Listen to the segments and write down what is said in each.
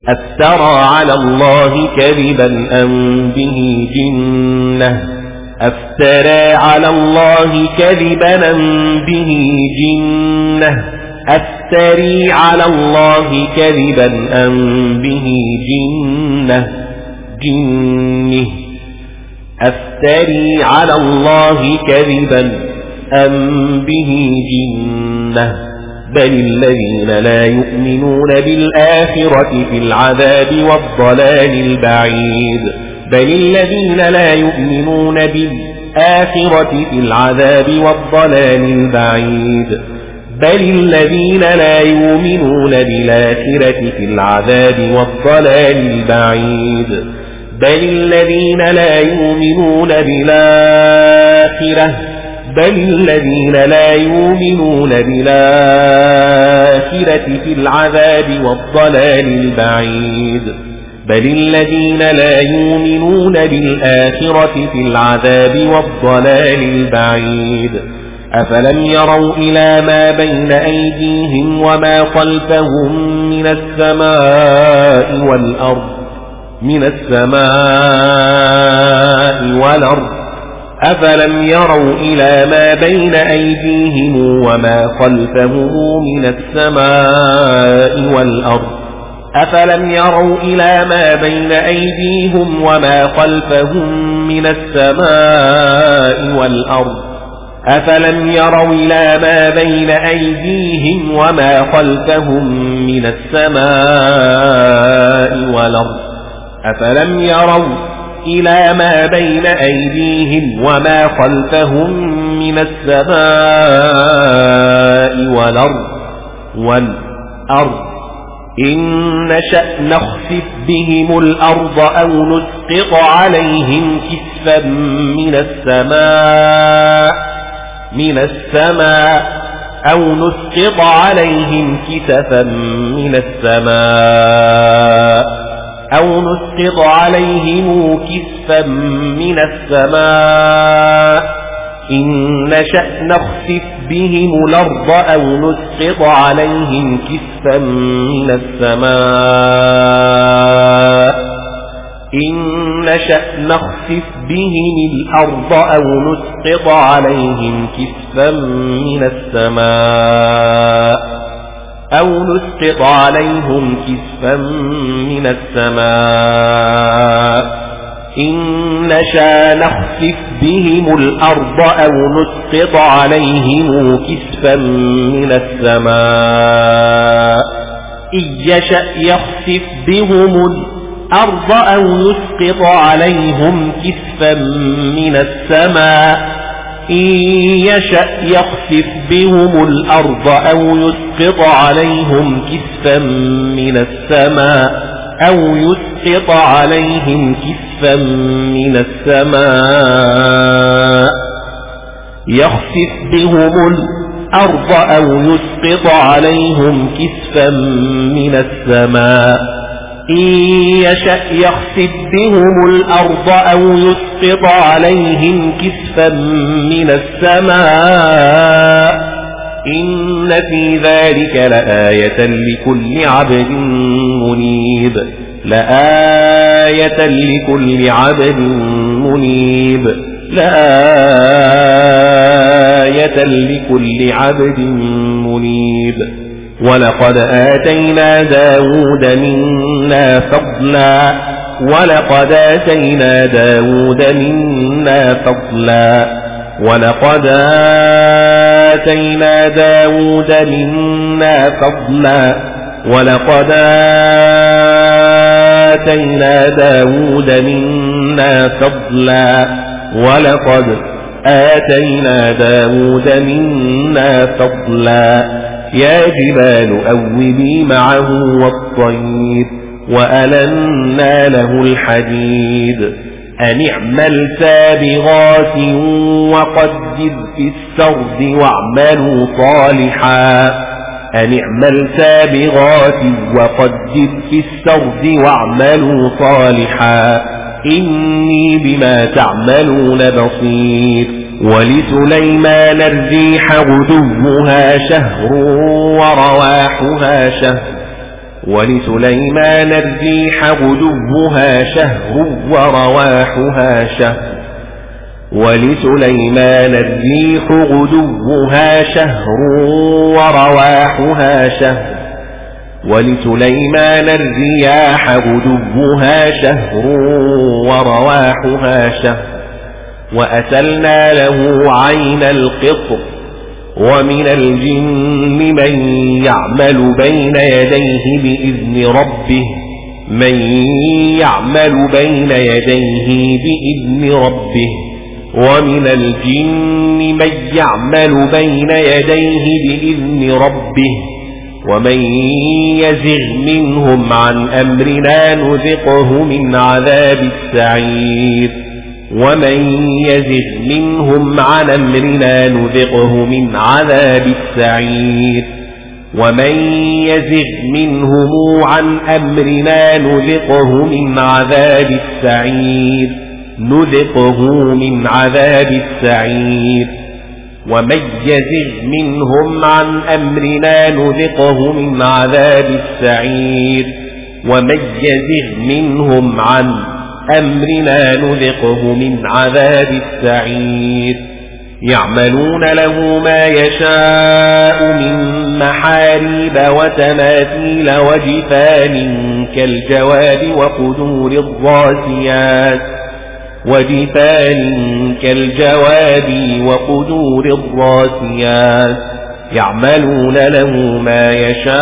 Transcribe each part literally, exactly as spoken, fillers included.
أفترى على الله كذبا أم به جنة أفترى على الله كذبا أم به جنة أفتري على الله كذبا أم به جنة جنه أفتري على الله كذبا أم به جنة بل الذين لا يؤمنون بالآخرة في العذاب والضلال البعيد بل الذين لا يؤمنون بالآخرة في العذاب والضلال البعيد بل الذين لا يؤمنون بالآخرة في العذاب والضلال البعيد بل الذين لا يؤمنون بالآخرة بل الذين لا يؤمنون بالآخرة في العذاب والضلال البعيد بل الذين لا يؤمنون بالآخرة في العذاب والضلال البعيد أفلم يروا إلى ما بين أيديهم وما خلفهم من السماء والأرض من السماء والأرض أفلم يروا إلى ما بين أيديهم وما خلفهم من السماء والأرض أفلم يروا إلى ما بين أيديهم وما خلفهم من السماء والأرض أفلم يروا إلى ما بين أيديهم وما خلفهم من السماء والأرض أفلم يروا إلى ما بين أيديهم وما خلفهم من السماء والأرض والأرض إن نشأ نخسف بهم الأرض أو نسقط عليهم كسفا من السماء من السماء أو نسقط عليهم كسفا من السماء أو نسقط عليهم كسفا من السماء إن نشأ نخسف بهم الأرض أو نسقط عليهم كسفا من السماء إن نشأ نخسف بهم الأرض أو نسقط عليهم كسفا من السماء أو نسقط عليهم كسفا من السماء إن نشأ نخسف بهم الأرض أو نسقط عليهم كسفا من السماء إن يشأ يخسف بهم الأرض أو يسقط عليهم كسفا من السماء إن يشأ يخسف بهم الأرض أو يسقط عليهم كسفا من السماء أو يسقط عليهم كسفا من السماء يخسف بهم الأرض أو يسقط عليهم كسفا من السماء إن يشأ يخسف بهم الأرض أو يسقط عليهم كسفا من السماء إن في ذلك لآية لكل عبد منيب لآية لكل عبد منيب لآية لكل عبد منيب ولقد آتينا داود منا فضلا ولقد آتينا داود منا فضلا ولقد آتينا داود منا فضلا ولقد آتينا داود منا فضلا ولقد آتينا داود منا فضلا يا جبال أوبي معه والطير وألنا له الحديد أن اعمل سابغات وقدر في السرد واعملوا صالحا أن اعمل سابغات وقدر في السرد واعملوا صالحا إني بما تعملون بصير ولسليمان الريح غدوها شهر ورواحها شهر ولسليمان الريح غدوها شهر ورواحها شهر ولسليمان الريح غدوها شهر ورواحها شهر ولسليمان الرياح غدوها شهر ورواحها شهر وأسلنا له عين القطر ومن الجن من يعمل بين يديه بإذن ربه من يعمل بين يديه بإذن ربه ومن الجن من يعمل بين يديه بإذن ربه ومن يزغ منهم عن أمرنا نذقه من عذاب السعير ومن يزغ منهم عن أمرنا نذقه من عذاب السعير ومن يزغ منهم عن أمرنا نذقه من عذاب السعير نذقه من عذاب السعير ومن يزغ منهم عن أمرنا نذقه من عذاب السعير ومن يزغ منهم عن أمرنا نذقه من عذاب السعير يعملون له ما يشاء من محاريب وتماثيل وجفان كالجواب وقدور الراسيات وجفان كالجواب وقدور الراسيات يعملون له ما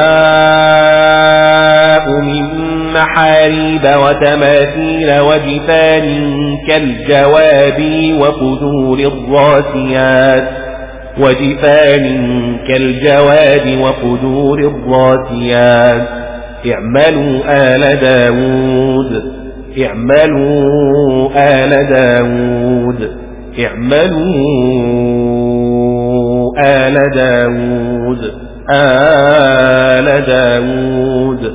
يشاء من محاريب وتماثيل وجفان كالجواب وقدور الراسيات وجفان كالجواب وقدور الراسيات اعملوا آل داود اعملوا آل داود اعملوا آل داود آل داود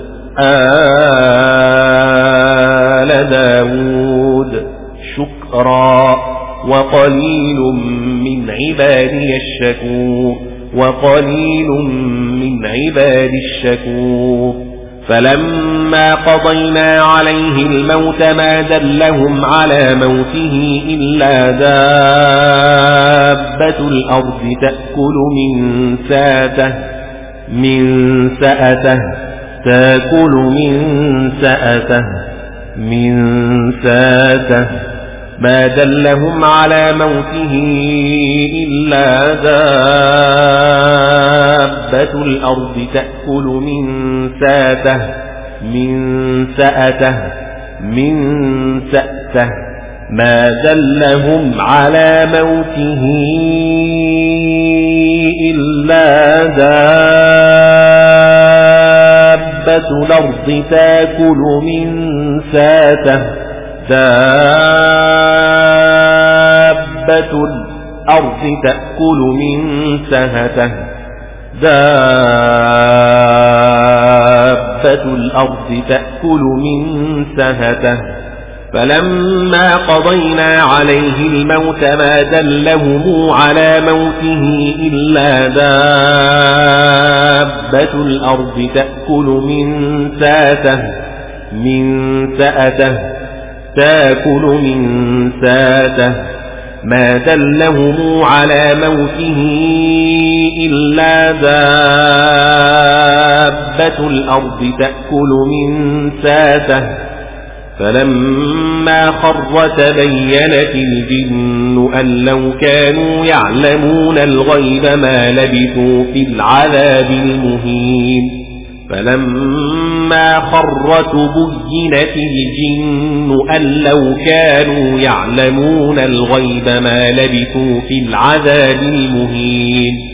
آل داود شكرا وقليل من عبادي الشكور وقليل من عبادي الشكور فلما قضينا عليه الموت ما دلهم على موته إلا دابة الأرض تأكل من ساته من سأته تأكل من سأته من ساته ما دلهم على موته إلا دابة الأرض تأكل من ساته من سأته من سأته ما دلهم على موته إلا دابة الأرض تأكل من ساته دابة الأرض تأكل من سهته دابة الأرض تأكل من سهته فلما قضينا عليه الموت ما دلهم على موته إلا دابة الأرض تأكل من ساته من سأته تأكل من ساته ما دلهم على موته إلا دابة الأرض تأكل من ساته فلما خر تبينت الجن أن لو كانوا يعلمون الغيب ما لبثوا في العذاب المهين فلما خر تبينت الجن أن لو كانوا يعلمون الغيب ما لبثوا في العذاب المهين